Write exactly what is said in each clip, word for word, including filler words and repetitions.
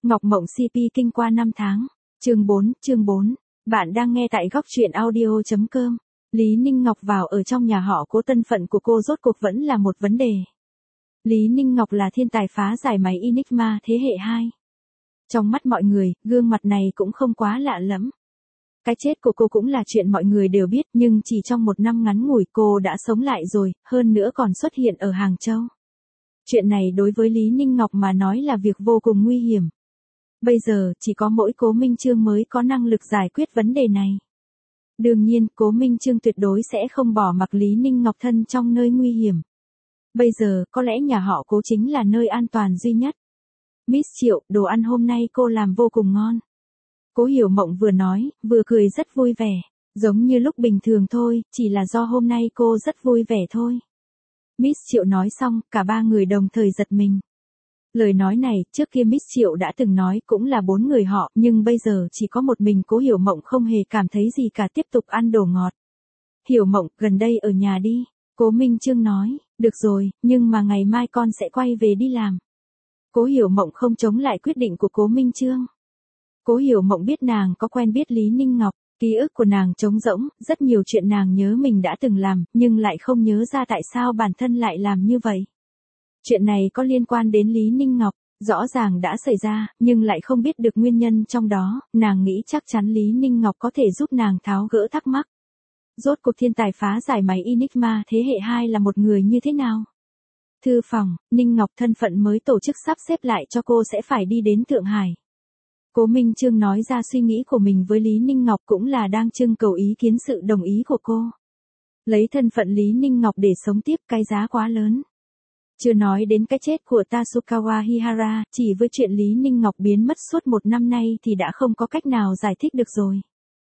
Ngọc Mộng xê pê kinh qua năm tháng. Chương bốn, chương bốn. Bạn đang nghe tại góc truyện audio chấm com. Lý Ninh Ngọc vào ở trong nhà họ Cố, thân phận của cô rốt cuộc vẫn là một vấn đề. Lý Ninh Ngọc là thiên tài phá giải máy Enigma thế hệ hai. Trong mắt mọi người, gương mặt này cũng không quá lạ lẫm. Cái chết của cô cũng là chuyện mọi người đều biết, nhưng chỉ trong một năm ngắn ngủi cô đã sống lại rồi, hơn nữa còn xuất hiện ở Hàng Châu. Chuyện này đối với Lý Ninh Ngọc mà nói là việc vô cùng nguy hiểm. Bây giờ, chỉ có mỗi Cố Minh Chương mới có năng lực giải quyết vấn đề này. Đương nhiên, Cố Minh Chương tuyệt đối sẽ không bỏ mặc Lý Ninh Ngọc thân trong nơi nguy hiểm. Bây giờ, có lẽ nhà họ Cố chính là nơi an toàn duy nhất. Miss Triệu, đồ ăn hôm nay cô làm vô cùng ngon. Cố Hiểu Mộng vừa nói, vừa cười rất vui vẻ. Giống như lúc bình thường thôi, chỉ là do hôm nay cô rất vui vẻ thôi. Miss Triệu nói xong, cả ba người đồng thời giật mình. Lời nói này, trước kia Miss Triệu đã từng nói cũng là bốn người họ, nhưng bây giờ chỉ có một mình Cố Hiểu Mộng không hề cảm thấy gì cả, tiếp tục ăn đồ ngọt. Hiểu Mộng, gần đây ở nhà đi. Cố Minh Chương nói, được rồi, nhưng mà ngày mai con sẽ quay về đi làm. Cố Hiểu Mộng không chống lại quyết định của Cố Minh Chương. Cố Hiểu Mộng biết nàng có quen biết Lý Ninh Ngọc, ký ức của nàng trống rỗng, rất nhiều chuyện nàng nhớ mình đã từng làm, nhưng lại không nhớ ra tại sao bản thân lại làm như vậy. Chuyện này có liên quan đến Lý Ninh Ngọc, rõ ràng đã xảy ra, nhưng lại không biết được nguyên nhân trong đó, nàng nghĩ chắc chắn Lý Ninh Ngọc có thể giúp nàng tháo gỡ thắc mắc. Rốt cuộc thiên tài phá giải máy Enigma thế hệ hai là một người như thế nào? Thư phòng, Ninh Ngọc thân phận mới tổ chức sắp xếp lại cho cô sẽ phải đi đến Thượng Hải. Cố Minh Chương nói ra suy nghĩ của mình với Lý Ninh Ngọc cũng là đang trưng cầu ý kiến sự đồng ý của cô. Lấy thân phận Lý Ninh Ngọc để sống tiếp cái giá quá lớn. Chưa nói đến cái chết của Tasukawa Hihara, chỉ với chuyện Lý Ninh Ngọc biến mất suốt một năm nay thì đã không có cách nào giải thích được rồi.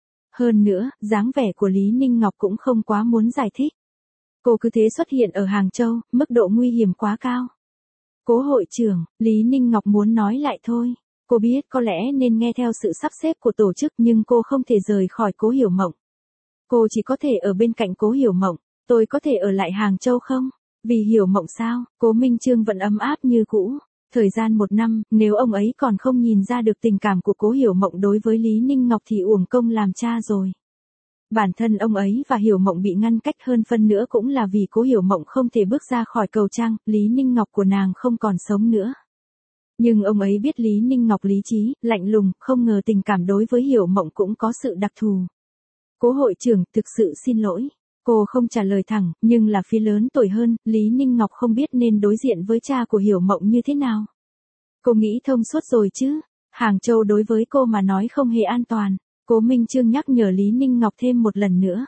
Hơn nữa, dáng vẻ của Lý Ninh Ngọc cũng không quá muốn giải thích. Cô cứ thế xuất hiện ở Hàng Châu, mức độ nguy hiểm quá cao. Cố hội trưởng, Lý Ninh Ngọc muốn nói lại thôi. Cô biết có lẽ nên nghe theo sự sắp xếp của tổ chức nhưng cô không thể rời khỏi Cố Hiểu Mộng. Cô chỉ có thể ở bên cạnh Cố Hiểu Mộng. Tôi có thể ở lại Hàng Châu không? Vì Hiểu Mộng sao? Cố Minh Chương vẫn ấm áp như cũ. Thời gian một năm, nếu ông ấy còn không nhìn ra được tình cảm của Cố Hiểu Mộng đối với Lý Ninh Ngọc thì uổng công làm cha rồi. Bản thân ông ấy và Hiểu Mộng bị ngăn cách hơn phân nữa cũng là vì Cố Hiểu Mộng không thể bước ra khỏi cầu trang, Lý Ninh Ngọc của nàng không còn sống nữa. Nhưng ông ấy biết Lý Ninh Ngọc lý trí, lạnh lùng, không ngờ tình cảm đối với Hiểu Mộng cũng có sự đặc thù. Cố hội trưởng, thực sự xin lỗi. Cô không trả lời thẳng, nhưng là phía lớn tuổi hơn, Lý Ninh Ngọc không biết nên đối diện với cha của Hiểu Mộng như thế nào. Cô nghĩ thông suốt rồi chứ? Hàng Châu đối với cô mà nói không hề an toàn. Cố Minh Chương nhắc nhở Lý Ninh Ngọc thêm một lần nữa.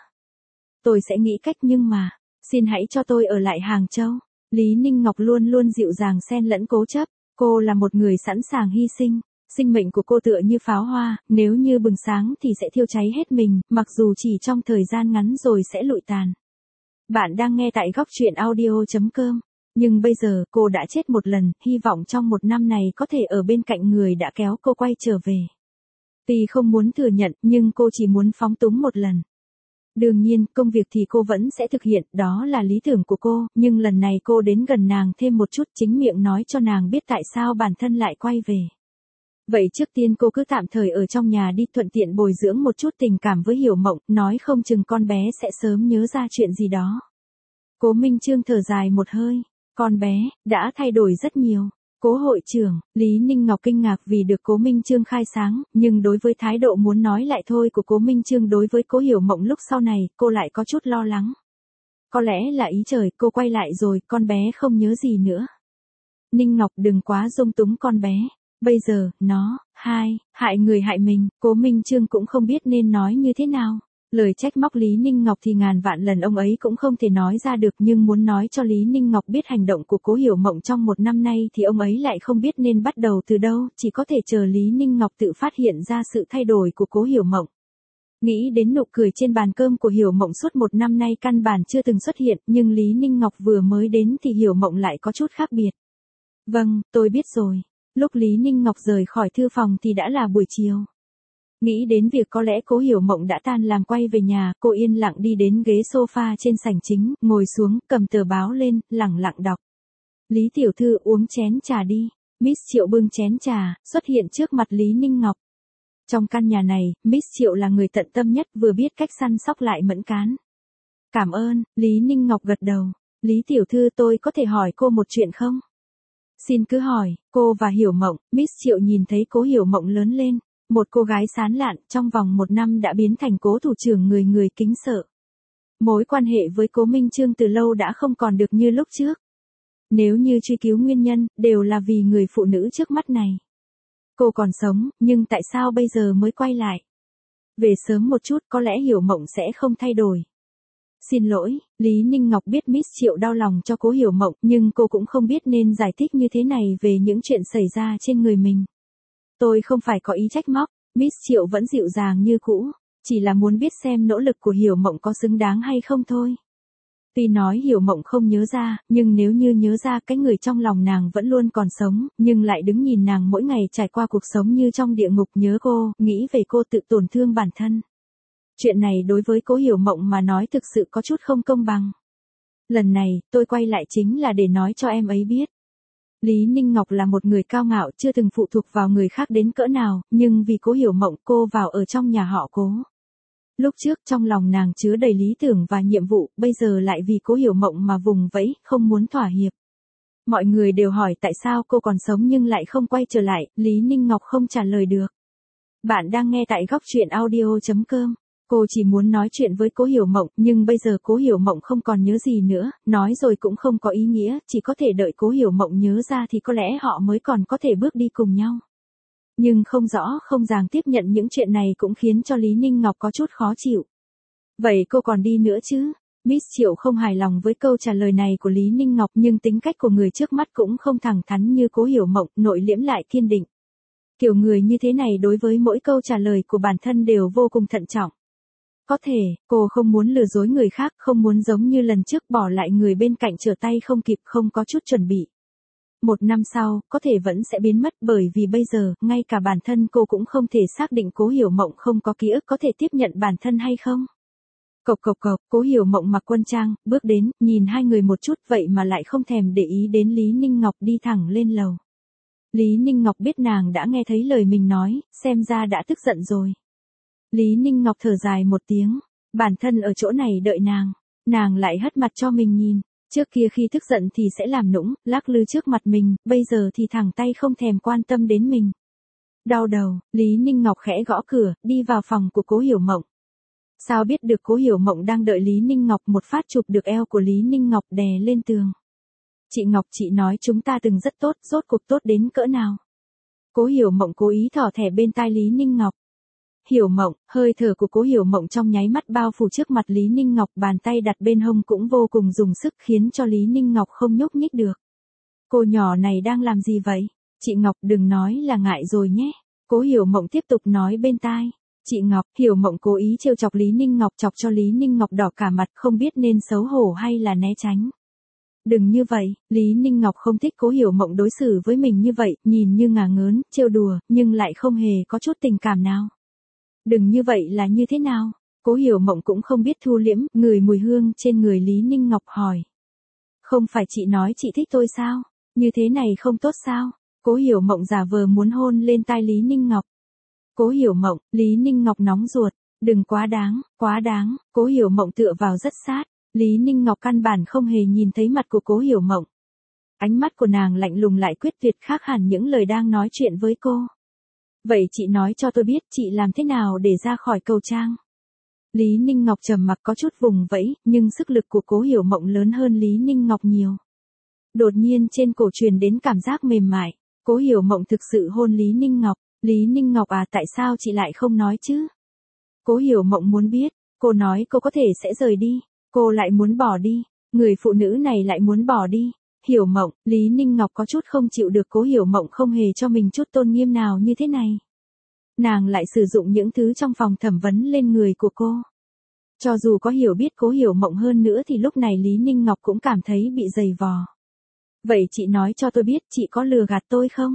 Tôi sẽ nghĩ cách nhưng mà, xin hãy cho tôi ở lại Hàng Châu. Lý Ninh Ngọc luôn luôn dịu dàng xen lẫn cố chấp. Cô là một người sẵn sàng hy sinh. Sinh mệnh của cô tựa như pháo hoa, nếu như bừng sáng thì sẽ thiêu cháy hết mình, mặc dù chỉ trong thời gian ngắn rồi sẽ lụi tàn. Bạn đang nghe tại góc truyện audio chấm com. Nhưng bây giờ cô đã chết một lần, hy vọng trong một năm này có thể ở bên cạnh người đã kéo cô quay trở về. Tuy không muốn thừa nhận nhưng cô chỉ muốn phóng túng một lần. Đương nhiên, công việc thì cô vẫn sẽ thực hiện, đó là lý tưởng của cô, nhưng lần này cô đến gần nàng thêm một chút, chính miệng nói cho nàng biết tại sao bản thân lại quay về. Vậy trước tiên cô cứ tạm thời ở trong nhà đi, thuận tiện bồi dưỡng một chút tình cảm với Hiểu Mộng, nói không chừng con bé sẽ sớm nhớ ra chuyện gì đó. Cố Minh Chương thở dài một hơi, con bé, đã thay đổi rất nhiều. Cố hội trưởng, Lý Ninh Ngọc kinh ngạc vì được Cố Minh Chương khai sáng, nhưng đối với thái độ muốn nói lại thôi của Cố Minh Chương đối với Cố Hiểu Mộng lúc sau này, cô lại có chút lo lắng. Có lẽ là ý trời, cô quay lại rồi, con bé không nhớ gì nữa. Ninh Ngọc đừng quá dung túng con bé. Bây giờ, nó, hai, hại người hại mình, Cố Minh Chương cũng không biết nên nói như thế nào. Lời trách móc Lý Ninh Ngọc thì ngàn vạn lần ông ấy cũng không thể nói ra được, nhưng muốn nói cho Lý Ninh Ngọc biết hành động của Cố Hiểu Mộng trong một năm nay thì ông ấy lại không biết nên bắt đầu từ đâu, chỉ có thể chờ Lý Ninh Ngọc tự phát hiện ra sự thay đổi của Cố Hiểu Mộng. Nghĩ đến nụ cười trên bàn cơm của Hiểu Mộng suốt một năm nay căn bản chưa từng xuất hiện, nhưng Lý Ninh Ngọc vừa mới đến thì Hiểu Mộng lại có chút khác biệt. Vâng, tôi biết rồi. Lúc Lý Ninh Ngọc rời khỏi thư phòng thì đã là buổi chiều. Nghĩ đến việc có lẽ Cố Hiểu Mộng đã tan làm quay về nhà, cô yên lặng đi đến ghế sofa trên sảnh chính, ngồi xuống, cầm tờ báo lên, lẳng lặng đọc. Lý tiểu thư uống chén trà đi. Miss Triệu bưng chén trà, xuất hiện trước mặt Lý Ninh Ngọc. Trong căn nhà này, Miss Triệu là người tận tâm nhất, vừa biết cách săn sóc lại mẫn cán. Cảm ơn, Lý Ninh Ngọc gật đầu. Lý tiểu thư, tôi có thể hỏi cô một chuyện không? Xin cứ hỏi. Cô và Hiểu Mộng. Miss Triệu nhìn thấy Cố Hiểu Mộng lớn lên, một cô gái sán lạn, trong vòng một năm đã biến thành cố thủ trưởng người người kính sợ. Mối quan hệ với Cố Minh Chương từ lâu đã không còn được như lúc trước. Nếu như truy cứu nguyên nhân, đều là vì người phụ nữ trước mắt này. Cô còn sống, nhưng tại sao bây giờ mới quay lại? Về sớm một chút, có lẽ Hiểu Mộng sẽ không thay đổi. Xin lỗi, Lý Ninh Ngọc biết Miss Triệu đau lòng cho Cố Hiểu Mộng, nhưng cô cũng không biết nên giải thích như thế này về những chuyện xảy ra trên người mình. Tôi không phải có ý trách móc, Miss Triệu vẫn dịu dàng như cũ, chỉ là muốn biết xem nỗ lực của Hiểu Mộng có xứng đáng hay không thôi. Tuy nói Hiểu Mộng không nhớ ra, nhưng nếu như nhớ ra cái người trong lòng nàng vẫn luôn còn sống, nhưng lại đứng nhìn nàng mỗi ngày trải qua cuộc sống như trong địa ngục, nhớ cô, nghĩ về cô, tự tổn thương bản thân. Chuyện này đối với Cố Hiểu Mộng mà nói thực sự có chút không công bằng. Lần này, tôi quay lại chính là để nói cho em ấy biết. Lý Ninh Ngọc là một người cao ngạo, chưa từng phụ thuộc vào người khác đến cỡ nào, nhưng vì Cố Hiểu Mộng, cô vào ở trong nhà họ Cố. Lúc trước trong lòng nàng chứa đầy lý tưởng và nhiệm vụ, bây giờ lại vì Cố Hiểu Mộng mà vùng vẫy, không muốn thỏa hiệp. Mọi người đều hỏi tại sao cô còn sống nhưng lại không quay trở lại, Lý Ninh Ngọc không trả lời được. Bạn đang nghe tại góc truyện audio chấm com. Cô chỉ muốn nói chuyện với Cố Hiểu Mộng, nhưng bây giờ Cố Hiểu Mộng không còn nhớ gì nữa, nói rồi cũng không có ý nghĩa, chỉ có thể đợi Cố Hiểu Mộng nhớ ra thì có lẽ họ mới còn có thể bước đi cùng nhau. Nhưng không rõ, không ràng tiếp nhận những chuyện này cũng khiến cho Lý Ninh Ngọc có chút khó chịu. Vậy cô còn đi nữa chứ? Miss Triệu không hài lòng với câu trả lời này của Lý Ninh Ngọc, nhưng tính cách của người trước mắt cũng không thẳng thắn như Cố Hiểu Mộng, nội liễm lại kiên định. Kiểu người như thế này đối với mỗi câu trả lời của bản thân đều vô cùng thận trọng. Có thể, cô không muốn lừa dối người khác, không muốn giống như lần trước bỏ lại người bên cạnh trở tay không kịp, không có chút chuẩn bị. Một năm sau, có thể vẫn sẽ biến mất, bởi vì bây giờ, ngay cả bản thân cô cũng không thể xác định Cố Hiểu Mộng không có ký ức có thể tiếp nhận bản thân hay không. Cộc cộc cộc, Cố Hiểu Mộng mặc quân trang, bước đến, nhìn hai người một chút vậy mà lại không thèm để ý đến Lý Ninh Ngọc, đi thẳng lên lầu. Lý Ninh Ngọc biết nàng đã nghe thấy lời mình nói, xem ra đã tức giận rồi. Lý Ninh Ngọc thở dài một tiếng, bản thân ở chỗ này đợi nàng, nàng lại hất mặt cho mình nhìn, trước kia khi tức giận thì sẽ làm nũng, lắc lư trước mặt mình, bây giờ thì thẳng tay không thèm quan tâm đến mình. Đau đầu, Lý Ninh Ngọc khẽ gõ cửa, đi vào phòng của Cố Hiểu Mộng. Sao biết được Cố Hiểu Mộng đang đợi Lý Ninh Ngọc, một phát chụp được eo của Lý Ninh Ngọc đè lên tường. Chị Ngọc, chị nói chúng ta từng rất tốt, rốt cuộc tốt đến cỡ nào? Cố Hiểu Mộng cố ý thỏ thẻ bên tai Lý Ninh Ngọc. Hiểu Mộng, hơi thở của Cố Hiểu Mộng trong nháy mắt bao phủ trước mặt Lý Ninh Ngọc, bàn tay đặt bên hông cũng vô cùng dùng sức khiến cho Lý Ninh Ngọc không nhúc nhích được. Cô nhỏ này đang làm gì vậy? Chị Ngọc đừng nói là ngại rồi nhé. Cố Hiểu Mộng tiếp tục nói bên tai. Chị Ngọc, Hiểu Mộng cố ý trêu chọc Lý Ninh Ngọc, chọc cho Lý Ninh Ngọc đỏ cả mặt, không biết nên xấu hổ hay là né tránh. Đừng như vậy, Lý Ninh Ngọc không thích Cố Hiểu Mộng đối xử với mình như vậy, nhìn như ngả ngớn, trêu đùa, nhưng lại không hề có chút tình cảm nào. Đừng như vậy là như thế nào? Cố Hiểu Mộng cũng không biết thu liễm, ngửi mùi hương trên người Lý Ninh Ngọc hỏi. Không phải chị nói chị thích tôi sao? Như thế này không tốt sao? Cố Hiểu Mộng giả vờ muốn hôn lên tai Lý Ninh Ngọc. Cố Hiểu Mộng, Lý Ninh Ngọc nóng ruột, đừng quá đáng, quá đáng. Cố Hiểu Mộng tựa vào rất sát, Lý Ninh Ngọc căn bản không hề nhìn thấy mặt của Cố Hiểu Mộng. Ánh mắt của nàng lạnh lùng lại quyết tuyệt, khác hẳn những lời đang nói chuyện với cô. Vậy chị nói cho tôi biết chị làm thế nào để ra khỏi cầu trang. Lý Ninh Ngọc trầm mặc có chút vùng vẫy, nhưng sức lực của Cố Hiểu Mộng lớn hơn Lý Ninh Ngọc nhiều. Đột nhiên trên cổ truyền đến cảm giác mềm mại, Cố Hiểu Mộng thực sự hôn Lý Ninh Ngọc. Lý Ninh Ngọc à, tại sao chị lại không nói chứ? Cố Hiểu Mộng muốn biết, cô nói cô có thể sẽ rời đi, cô lại muốn bỏ đi, người phụ nữ này lại muốn bỏ đi. Hiểu Mộng, Lý Ninh Ngọc có chút không chịu được Cố Hiểu Mộng không hề cho mình chút tôn nghiêm nào như thế này. Nàng lại sử dụng những thứ trong phòng thẩm vấn lên người của cô. Cho dù có hiểu biết Cố Hiểu Mộng hơn nữa thì lúc này Lý Ninh Ngọc cũng cảm thấy bị dày vò. Vậy chị nói cho tôi biết chị có lừa gạt tôi không?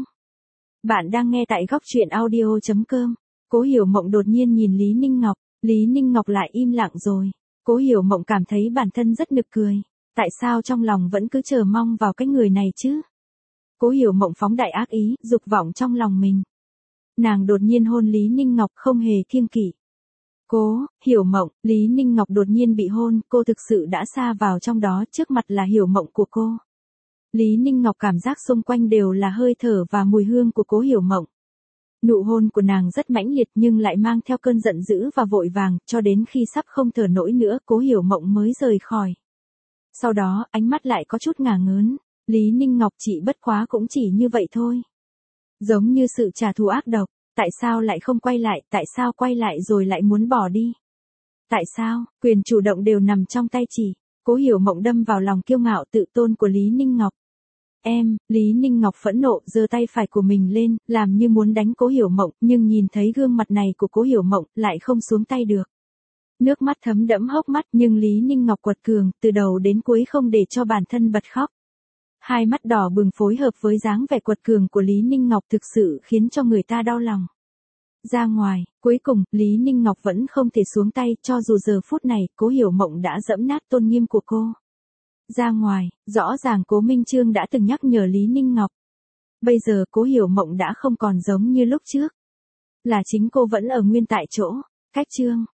Bạn đang nghe tại góc truyện audio chấm com. Cố Hiểu Mộng đột nhiên nhìn Lý Ninh Ngọc, Lý Ninh Ngọc lại im lặng rồi. Cố Hiểu Mộng cảm thấy bản thân rất nực cười. Tại sao trong lòng vẫn cứ chờ mong vào cái người này chứ? Cố Hiểu Mộng phóng đại ác ý, dục vọng trong lòng mình. Nàng đột nhiên hôn Lý Ninh Ngọc không hề kiêng kỵ. Cố Hiểu Mộng, Lý Ninh Ngọc đột nhiên bị hôn, cô thực sự đã sa vào trong đó, trước mặt là Hiểu Mộng của cô. Lý Ninh Ngọc cảm giác xung quanh đều là hơi thở và mùi hương của Cố Hiểu Mộng. Nụ hôn của nàng rất mãnh liệt nhưng lại mang theo cơn giận dữ và vội vàng, cho đến khi sắp không thở nổi nữa, Cố Hiểu Mộng mới rời khỏi. Sau đó, ánh mắt lại có chút ngả ngớn, Lý Ninh Ngọc chị bất quá cũng chỉ như vậy thôi. Giống như sự trả thù ác độc, tại sao lại không quay lại, tại sao quay lại rồi lại muốn bỏ đi? Tại sao, quyền chủ động đều nằm trong tay chị. Cố Hiểu Mộng đâm vào lòng kiêu ngạo tự tôn của Lý Ninh Ngọc. Em, Lý Ninh Ngọc phẫn nộ, giơ tay phải của mình lên, làm như muốn đánh Cố Hiểu Mộng, nhưng nhìn thấy gương mặt này của Cố Hiểu Mộng, lại không xuống tay được. Nước mắt thấm đẫm hốc mắt, nhưng Lý Ninh Ngọc quật cường, từ đầu đến cuối không để cho bản thân bật khóc. Hai mắt đỏ bừng phối hợp với dáng vẻ quật cường của Lý Ninh Ngọc thực sự khiến cho người ta đau lòng. Ra ngoài, cuối cùng, Lý Ninh Ngọc vẫn không thể xuống tay, cho dù giờ phút này, Cố Hiểu Mộng đã dẫm nát tôn nghiêm của cô. Ra ngoài, rõ ràng Cố Minh Chương đã từng nhắc nhở Lý Ninh Ngọc. Bây giờ Cố Hiểu Mộng đã không còn giống như lúc trước. Là chính cô vẫn ở nguyên tại chỗ. Cách chương